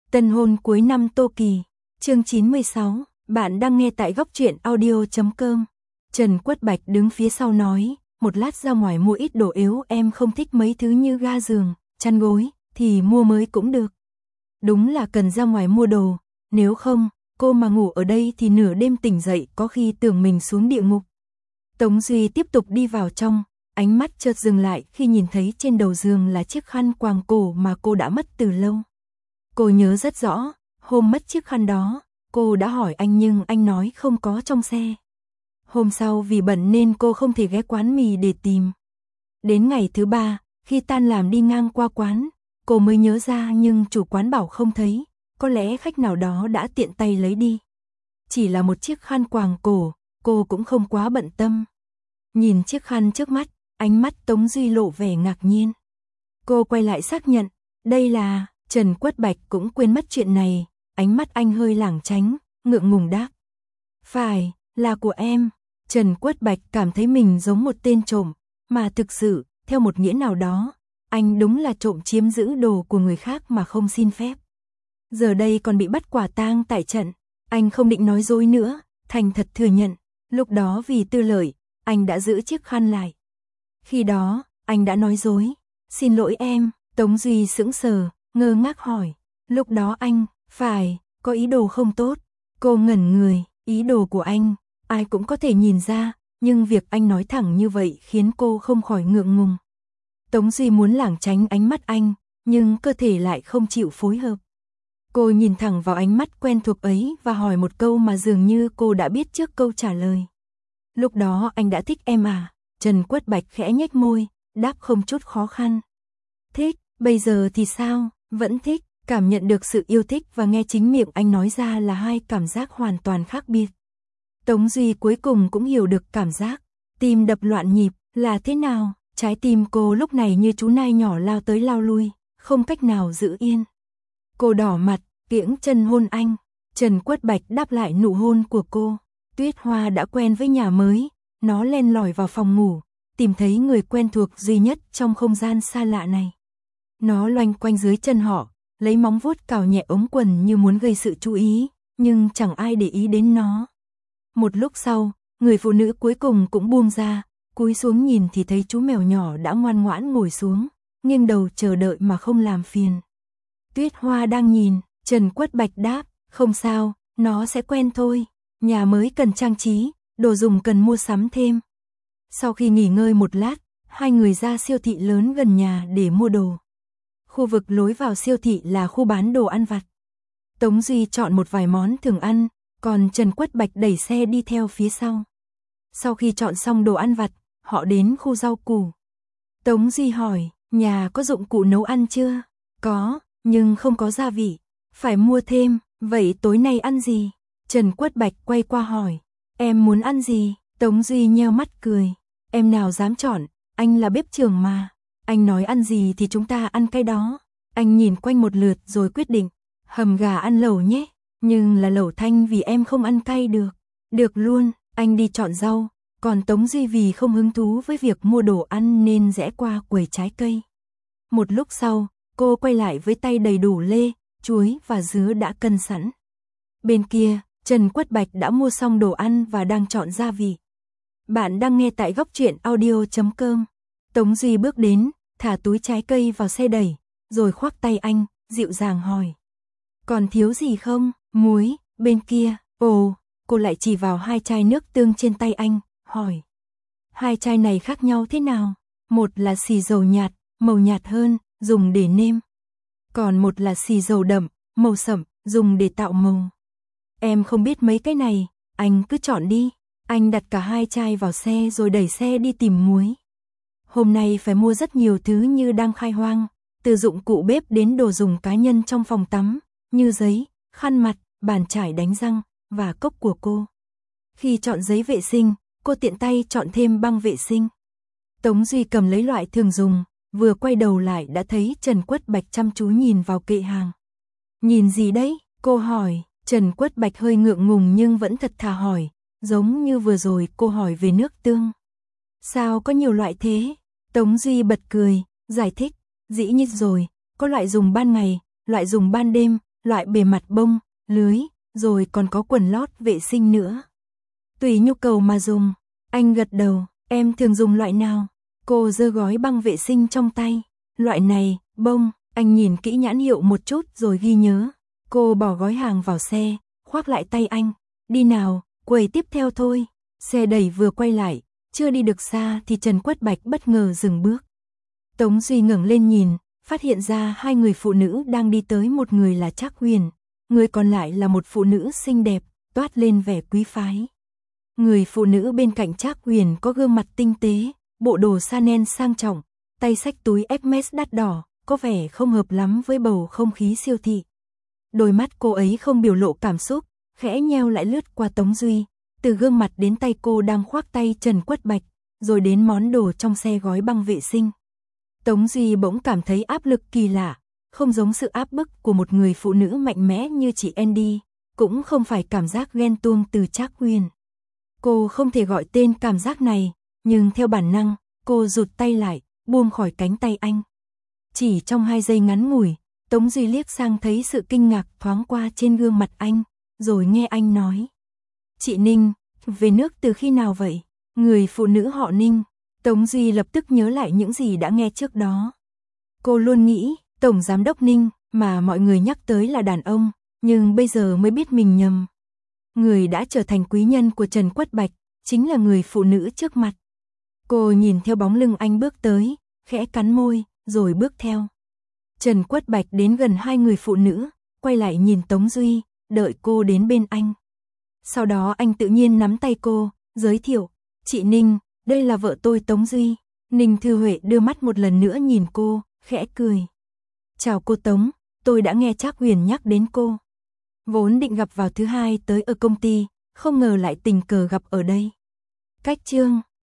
Tân hôn cuối năm Tô Kỳ, chương 96, bạn đang nghe tại góc truyện audio.com. Trần Quất Bạch đứng phía sau nói, một lát ra ngoài mua ít đồ yếu, em không thích mấy thứ như ga giường, chăn gối, thì mua mới cũng được. Đúng là cần ra ngoài mua đồ, nếu không, cô mà ngủ ở đây thì nửa đêm tỉnh dậy có khi tưởng mình xuống địa ngục. Tống Duy tiếp tục đi vào trong, ánh mắt chợt dừng lại khi nhìn thấy trên đầu giường là chiếc khăn quàng cổ mà cô đã mất từ lâu. Cô nhớ rất rõ, hôm mất chiếc khăn đó, cô đã hỏi anh nhưng anh nói không có trong xe. Hôm sau vì bận nên cô không thể ghé quán mì để tìm. Đến ngày thứ ba, khi tan làm đi ngang qua quán, cô mới nhớ ra nhưng chủ quán bảo không thấy, có lẽ khách nào đó đã tiện tay lấy đi. Chỉ là một chiếc khăn quàng cổ, cô cũng không quá bận tâm. Nhìn chiếc khăn trước mắt, ánh mắt Tống Duy lộ vẻ ngạc nhiên. Cô quay lại xác nhận, đây là... Trần Quất Bạch cũng quên mất chuyện này, ánh mắt anh hơi lảng tránh, ngượng ngùng đáp. Phải, là của em. Trần Quất Bạch cảm thấy mình giống một tên trộm, mà thực sự, theo một nghĩa nào đó, anh đúng là trộm chiếm giữ đồ của người khác mà không xin phép. Giờ đây còn bị bắt quả tang tại trận, anh không định nói dối nữa, thành thật thừa nhận, lúc đó vì tư lợi, anh đã giữ chiếc khăn lại. Khi đó, anh đã nói dối, xin lỗi em. Tống Duy sững sờ, ngơ ngác hỏi, lúc đó anh, phải, có ý đồ không tốt. Cô ngẩn người, ý đồ của anh, ai cũng có thể nhìn ra, nhưng việc anh nói thẳng như vậy khiến cô không khỏi ngượng ngùng. Tống Duy muốn lảng tránh ánh mắt anh, nhưng cơ thể lại không chịu phối hợp. Cô nhìn thẳng vào ánh mắt quen thuộc ấy và hỏi một câu mà dường như cô đã biết trước câu trả lời. Lúc đó anh đã thích em à? Trần Quất Bạch khẽ nhếch môi, đáp không chút khó khăn. Thích, bây giờ thì sao? Vẫn thích. Cảm nhận được sự yêu thích và nghe chính miệng anh nói ra là hai cảm giác hoàn toàn khác biệt. Tống Duy cuối cùng cũng hiểu được cảm giác tim đập loạn nhịp là thế nào. Trái tim cô lúc này như chú nai nhỏ lao tới lao lui, không cách nào giữ yên. Cô đỏ mặt, kiễng chân hôn anh. Trần Quất Bạch đáp lại nụ hôn của cô. Tuyết Hoa đã quen với nhà mới, nó len lỏi vào phòng ngủ, tìm thấy người quen thuộc duy nhất trong không gian xa lạ này. Nó loanh quanh dưới chân họ, lấy móng vuốt cào nhẹ ống quần như muốn gây sự chú ý, nhưng chẳng ai để ý đến nó. Một lúc sau, người phụ nữ cuối cùng cũng buông ra, cúi xuống nhìn thì thấy chú mèo nhỏ đã ngoan ngoãn ngồi xuống, nghiêng đầu chờ đợi mà không làm phiền. Tuyết Hoa đang nhìn, Trần Quất Bạch đáp, không sao, nó sẽ quen thôi, nhà mới cần trang trí, đồ dùng cần mua sắm thêm. Sau khi nghỉ ngơi một lát, hai người ra siêu thị lớn gần nhà để mua đồ. Khu vực lối vào siêu thị là khu bán đồ ăn vặt. Tống Duy chọn một vài món thường ăn, còn Trần Quất Bạch đẩy xe đi theo phía sau. Sau khi chọn xong đồ ăn vặt, họ đến khu rau củ. Tống Duy hỏi, nhà có dụng cụ nấu ăn chưa? Có, nhưng không có gia vị. Phải mua thêm, vậy tối nay ăn gì? Trần Quất Bạch quay qua hỏi, em muốn ăn gì? Tống Duy nheo mắt cười, em nào dám chọn, anh là bếp trưởng mà. Anh nói ăn gì thì chúng ta ăn cái đó. Anh nhìn quanh một lượt rồi quyết định, hầm gà ăn lẩu nhé, nhưng là lẩu thanh vì em không ăn cay được. Được luôn, anh đi chọn rau, còn Tống Duy vì không hứng thú với việc mua đồ ăn nên rẽ qua quầy trái cây. Một lúc sau, cô quay lại với tay đầy đủ lê, chuối và dứa đã cân sẵn. Bên kia, Trần Quất Bạch đã mua xong đồ ăn và đang chọn gia vị. Bạn đang nghe tại góc truyện audio.com. Tống Duy bước đến, thả túi trái cây vào xe đẩy, rồi khoác tay anh, dịu dàng hỏi. Còn thiếu gì không? Muối, bên kia. Ồ, cô lại chỉ vào hai chai nước tương trên tay anh, hỏi. Hai chai này khác nhau thế nào? Một là xì dầu nhạt, màu nhạt hơn, dùng để nêm. Còn một là xì dầu đậm, màu sẫm, dùng để tạo màu. Em không biết mấy cái này, anh cứ chọn đi. Anh đặt cả hai chai vào xe rồi đẩy xe đi tìm muối. Hôm nay phải mua rất nhiều thứ như đang khai hoang, từ dụng cụ bếp đến đồ dùng cá nhân trong phòng tắm, như giấy, khăn mặt, bàn chải đánh răng, và cốc của cô. Khi chọn giấy vệ sinh, cô tiện tay chọn thêm băng vệ sinh. Tống Duy cầm lấy loại thường dùng, vừa quay đầu lại đã thấy Trần Quất Bạch chăm chú nhìn vào kệ hàng. Nhìn gì đấy? Cô hỏi. Trần Quất Bạch hơi ngượng ngùng nhưng vẫn thật thà hỏi, giống như vừa rồi cô hỏi về nước tương. Sao có nhiều loại thế? Tống Duy bật cười, giải thích, dĩ nhiên rồi, có loại dùng ban ngày, loại dùng ban đêm, loại bề mặt bông, lưới, rồi còn có quần lót vệ sinh nữa. Tùy nhu cầu mà dùng. Anh gật đầu, em thường dùng loại nào? Cô giơ gói băng vệ sinh trong tay. Loại này, bông, anh nhìn kỹ nhãn hiệu một chút rồi ghi nhớ. Cô bỏ gói hàng vào xe, khoác lại tay anh. Đi nào, quầy tiếp theo thôi. Xe đẩy vừa quay lại, chưa đi được xa thì Trần Quất Bạch bất ngờ dừng bước. Tống Duy ngẩng lên nhìn, phát hiện ra hai người phụ nữ đang đi tới, một người là Trác Huyền, người còn lại là một phụ nữ xinh đẹp, toát lên vẻ quý phái. Người phụ nữ bên cạnh Trác Huyền có gương mặt tinh tế, bộ đồ Chanel sang trọng, tay xách túi Hermes đắt đỏ, có vẻ không hợp lắm với bầu không khí siêu thị. Đôi mắt cô ấy không biểu lộ cảm xúc, khẽ nheo lại lướt qua Tống Duy, từ gương mặt đến tay cô đang khoác tay Trần Quất Bạch, rồi đến món đồ trong xe gói băng vệ sinh. Tống Duy bỗng cảm thấy áp lực kỳ lạ, không giống sự áp bức của một người phụ nữ mạnh mẽ như chị Andy, cũng không phải cảm giác ghen tuông từ Trác Huyền. Cô không thể gọi tên cảm giác này, nhưng theo bản năng, cô rụt tay lại, buông khỏi cánh tay anh. Chỉ trong 2 giây ngắn ngủi, Tống Duy liếc sang thấy sự kinh ngạc thoáng qua trên gương mặt anh, rồi nghe anh nói. Chị Ninh, về nước từ khi nào vậy? Người phụ nữ họ Ninh. Tống Duy lập tức nhớ lại những gì đã nghe trước đó. Cô luôn nghĩ, Tổng Giám đốc Ninh, mà mọi người nhắc tới là đàn ông, nhưng bây giờ mới biết mình nhầm. Người đã trở thành quý nhân của Trần Quất Bạch, chính là người phụ nữ trước mặt. Cô nhìn theo bóng lưng anh bước tới, khẽ cắn môi, rồi bước theo. Trần Quất Bạch đến gần hai người phụ nữ, quay lại nhìn Tống Duy, đợi cô đến bên anh. Sau đó anh tự nhiên nắm tay cô, giới thiệu, chị Ninh, đây là vợ tôi Tống Duy. Ninh Thư Huệ đưa mắt một lần nữa nhìn cô, khẽ cười. Chào cô Tống, tôi đã nghe Trác Huyền nhắc đến cô. Vốn định gặp vào thứ 2 tới ở công ty, không ngờ lại tình cờ gặp ở đây. Cách chương